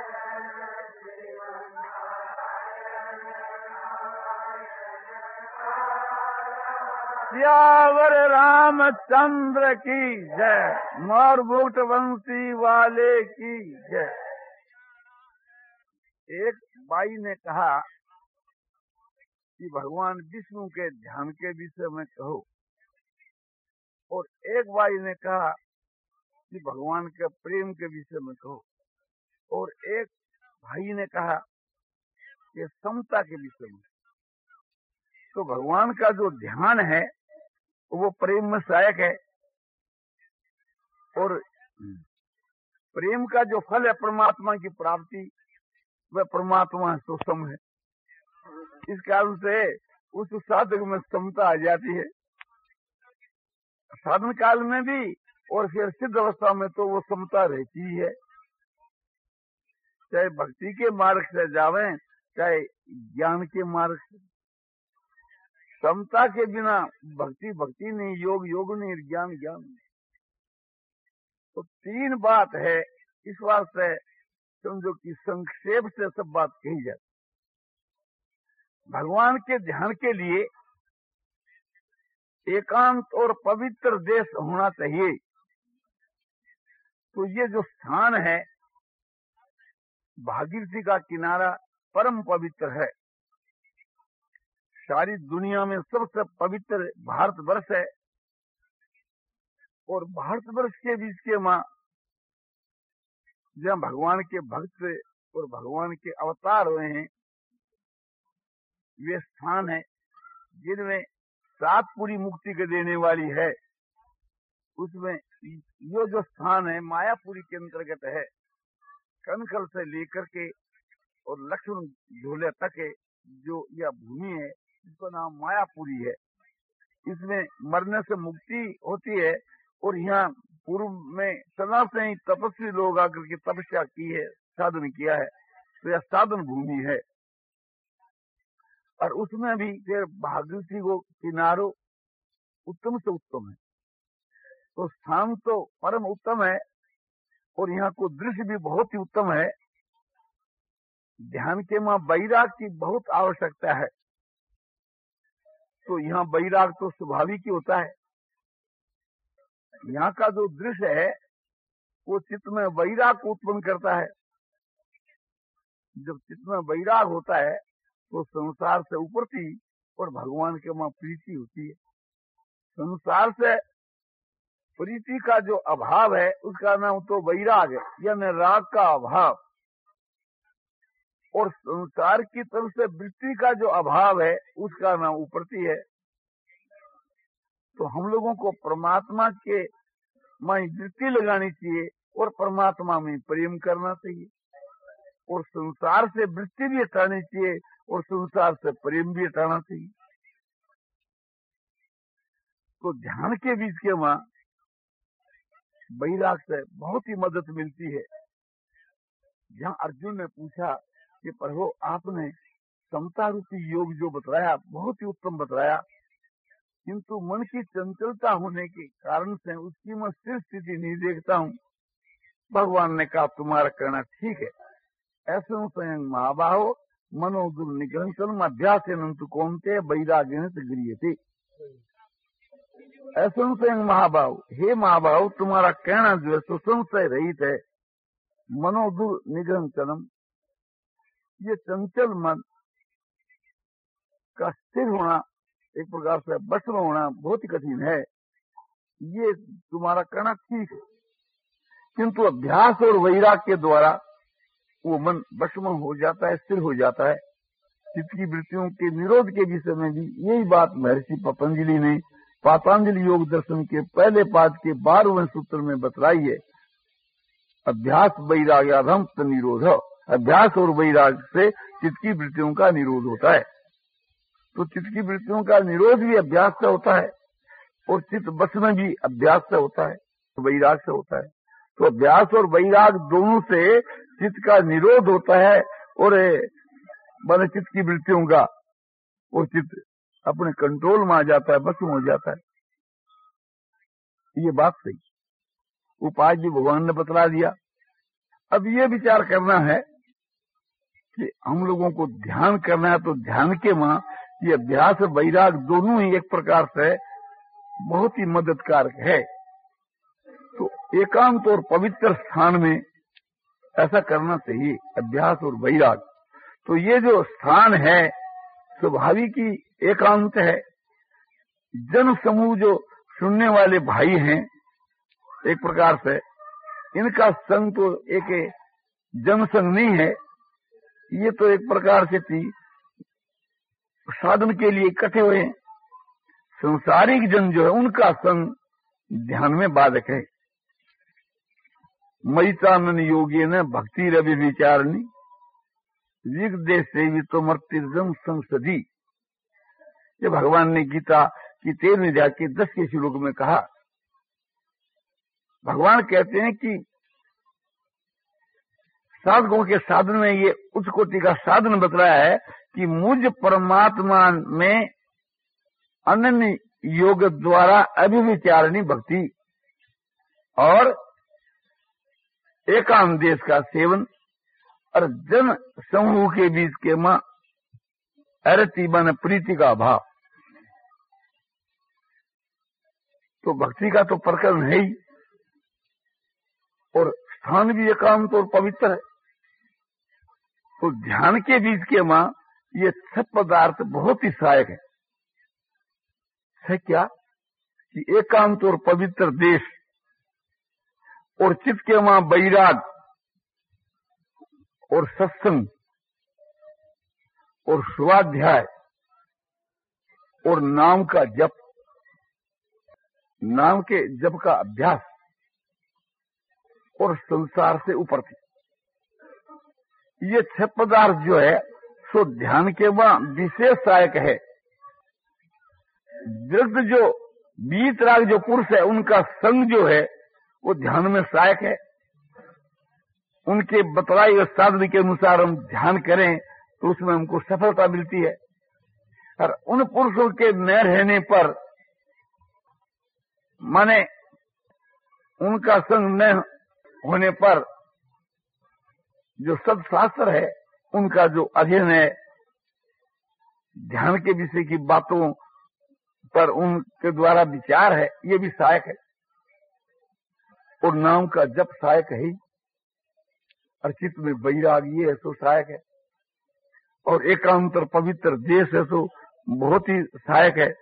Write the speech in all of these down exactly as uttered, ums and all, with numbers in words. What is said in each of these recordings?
सियावर रामचंद्र की जय। मोर मुकुट वंशी वाले की जय। एक बाई ने कहा कि भगवान विष्णु के ध्यान के विषय में कहो, और एक बाई ने कहा कि भगवान के प्रेम के विषय में कहो, और एक भाई ने कहा कि समता के विषय में। तो भगवान का जो ध्यान है वो प्रेम में सहायक है, और प्रेम का जो फल है परमात्मा की प्राप्ति, वह परमात्मा सुसम है। इस कारण से उस साधक में समता आ जाती है, साधन काल में भी, और फिर सिद्ध अवस्था में तो वो समता रहती ही है। चाहे भक्ति के मार्ग से जावें, चाहे ज्ञान के मार्ग से। समता के बिना भक्ति भक्ति नहीं, योग योग नहीं, ज्ञान ज्ञान नहीं। तो तीन बात है, इस वास्ते समझो कि संक्षेप से सब बात कही जाती। भगवान के ध्यान के लिए एकांत और पवित्र देश होना चाहिए। तो ये जो स्थान है भागीरथी का किनारा परम पवित्र है। सारी दुनिया में सबसे पवित्र भारतवर्ष है, और भारतवर्ष के बीच के मां जहाँ भगवान के भक्त और भगवान के अवतार हुए हैं, वे स्थान है जिनमें सात पूरी मुक्ति के देने वाली है। उसमें ये जो स्थान है मायापुरी के अंतर्गत है। कनखल से लेकर के और लक्ष्मण झूले तक है जो यह भूमि है, इसका नाम मायापुरी है। इसमें मरने से मुक्ति होती है, और यहाँ पूर्व में सदा से ही तपस्वी लोग आकर के तपस्या की है, साधन किया है, तो यह साधन भूमि है। और उसमें भी फिर भागीरथी को किनारो उत्तम से उत्तम है। तो स्थान तो परम उत्तम है, और यहाँ को दृश्य भी बहुत ही उत्तम है। ध्यान के मां वैराग की बहुत आवश्यकता है, तो यहाँ वैराग तो स्वाभाविक ही होता है। यहाँ का जो दृश्य है वो चित्त में वैराग को उत्पन्न करता है। जब चित्त में वैराग होता है तो संसार से उपरती और भगवान के मां प्रीति होती है। संसार से प्रीति का जो अभाव है उसका नाम तो वैराग है, यानी राग का अभाव। और संसार की तरफ से वृत्ति का जो अभाव है उसका नाम उपरती है। तो हम लोगों को परमात्मा के में वृत्ति लगानी चाहिए, और परमात्मा में प्रेम करना चाहिए, और संसार से वृत्ति भी हटानी चाहिए, और संसार से प्रेम भी हटाना चाहिए। तो ध्यान के बीच के वहां वैराग से बहुत ही मदद मिलती है। जहाँ अर्जुन ने पूछा कि प्रभु आपने समता रूपी योग जो बतलाया बहुत ही उत्तम बतलाया, किंतु मन की चंचलता होने के कारण से उसकी मैं स्थिर स्थिति नहीं देखता हूँ। भगवान ने कहा तुम्हारा कहना ठीक है। ऐसे स्वयं महाबाहो मनोदुर निग्रह अभ्यास कौनते वैराग्य गृह थे। ऐसे स्वयं महाबाहु, हे महाबाहु तुम्हारा कहना जो है सुसंशय रहित है। मनोदुर निग्रह, ये चंचल मन का स्थिर होना, एक प्रकार से वश में होना बहुत ही कठिन है। ये तुम्हारा कहना ठीक है, किंतु अभ्यास और वैराग के द्वारा वो मन वश में हो जाता है, स्थिर हो जाता है। चित्त की वृत्तियों के निरोध के विषय में भी यही बात महर्षि पतंजलि ने पातंजलि योग दर्शन के पहले पाद के बारहवें सूत्र में बतलाई है। अभ्यास वैराग्याधम निरोध, अभ्यास और वैराग से चित्त की वृत्तियों का निरोध होता है। तो चित्त की वृत्तियों का निरोध भी अभ्यास से होता है, और चित्त बस में भी अभ्यास से होता है, वैराग से होता है। तो अभ्यास और वैराग दोनों से चित्त का निरोध होता है, और माने चित्त की वृत्तियों का वो चित्त अपने कंट्रोल में आ जाता है, बस में हो जाता है। ये बात सही, उपाय भी भगवान ने बतला दिया। अब ये विचार करना है कि हम लोगों को ध्यान करना है तो ध्यान के मां ये अभ्यास वैराग दोनों ही एक प्रकार से बहुत ही मददकारक है। तो एकांत और पवित्र स्थान में ऐसा करना चाहिए, अभ्यास और वैराग। तो ये जो स्थान है स्वाभाविक ही एकांत है। जन समूह जो सुनने वाले भाई हैं एक प्रकार से, इनका संग तो एक जनसंग नहीं है, ये तो एक प्रकार से थी साधन के लिए इकट्ठे हुए हैं। संसारिक जन जो है उनका संग ध्यान में बाधक है। मयितानन योगी ने भक्ति रवि विचारणी विगदे सेवितो मर्तिर्जम संसदी। ये भगवान ने गीता की तेरहवीं अध्याय के दस के श्लोक में कहा। भगवान कहते हैं कि साधकों के साधन में ये उच्च कोटि का साधन बतलाया है कि मुझ परमात्मा में अनन्य योग द्वारा अभिविचारणी भक्ति और एकांत देश का सेवन और जन समूह के बीच के मां अरति बन प्रीति का भाव। तो भक्ति का तो प्रकरण है ही, और स्थान भी एकांत और पवित्र है। तो ध्यान के बीच के मां ये छह पदार्थ बहुत ही सहायक है। है क्या कि एकांत और पवित्र देश और चित्त के मां वैराग और सत्संग और स्वाध्याय और नाम का जप, नाम के जप का अभ्यास और संसार से ऊपर थी। ये छह पदार्थ जो है सो ध्यान के वहां विशेष सहायक है। वृद्ध जो बीतराग जो पुरुष है उनका संग जो है वो ध्यान में सहायक है। उनके बतलाए हुए साधन के अनुसार हम ध्यान करें तो उसमें हमको सफलता मिलती है। और उन पुरुषों के न रहने पर, माने उनका संग न होने पर, जो सदशास्त्र है उनका जो अध्ययन है, ध्यान के विषय की बातों पर उनके द्वारा विचार है, ये भी सहायक है। और नाम का जप सहायक है ही, और चित्त में वैराग ये है तो सहायक है। और एकांत और पवित्र देश है तो बहुत ही सहायक है।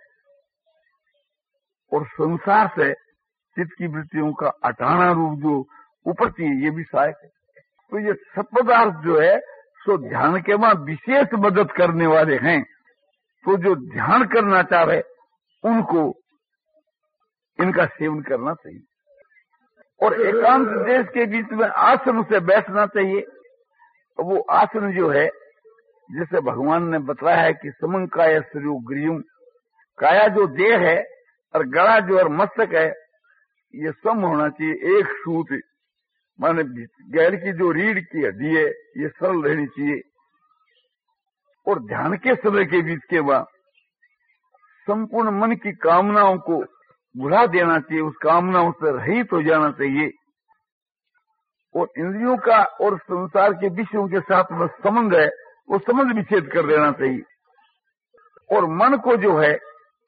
और संसार से चित्त की वृत्तियों का अटाना रूप जो उपरती है ये भी सहायक है। तो ये सब पदार्थ जो है सो ध्यान के वहां विशेष मदद करने वाले हैं। तो जो ध्यान करना चाहे उनको इनका सेवन करना चाहिए। और एकांत देश के बीच में आसन से बैठना चाहिए। वो आसन जो है जैसे भगवान ने बताया है कि समं काया श्रेयो गृहम, काया जो देह है और गला जो और मस्तक है ये सम होना चाहिए, एक सूत, माने गैर की जो रीढ़ की हड्डी है ये सरल रहनी चाहिए। और ध्यान के समय के बीच के बाद संपूर्ण मन की कामनाओं को भुला देना चाहिए, उस कामनाओं से रहित हो जाना चाहिए। और इंद्रियों का और संसार के विषयों के साथ में संबंध है वो संबंध विच्छेद कर देना चाहिए। और मन को जो है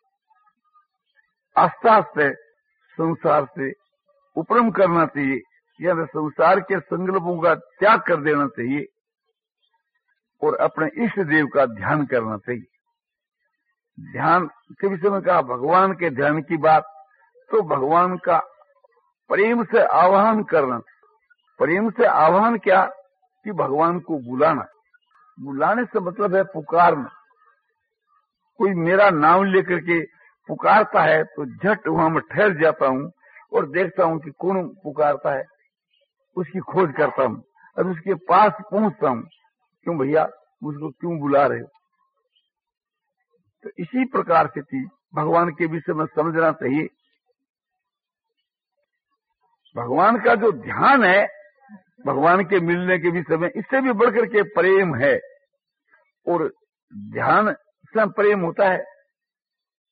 आस्था से संसार से उपरम करना चाहिए, यानी संसार के संकल्पों का त्याग कर देना चाहिए और अपने इष्ट देव का ध्यान करना चाहिए। ध्यान के विषय में कहा भगवान के ध्यान की बात, तो भगवान का प्रेम से आह्वान करना। प्रेम से आह्वान क्या कि भगवान को बुलाना। बुलाने से मतलब है पुकारना। कोई मेरा नाम लेकर के पुकारता है तो झट वहां में ठहर जाता हूँ और देखता हूँ कि कौन पुकारता है, उसकी खोज करता हूँ और उसके पास पहुंचता हूँ, क्यों भैया मुझको क्यों बुला रहे हो। तो इसी प्रकार से थी भगवान के विषय में समझना चाहिए। भगवान का जो ध्यान है भगवान के मिलने के विषय में, इससे भी बढ़कर के प्रेम है। और ध्यान से प्रेम होता है,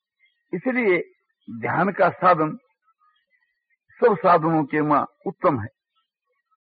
इसलिए ध्यान का साधन सब साधनों के मां उत्तम है।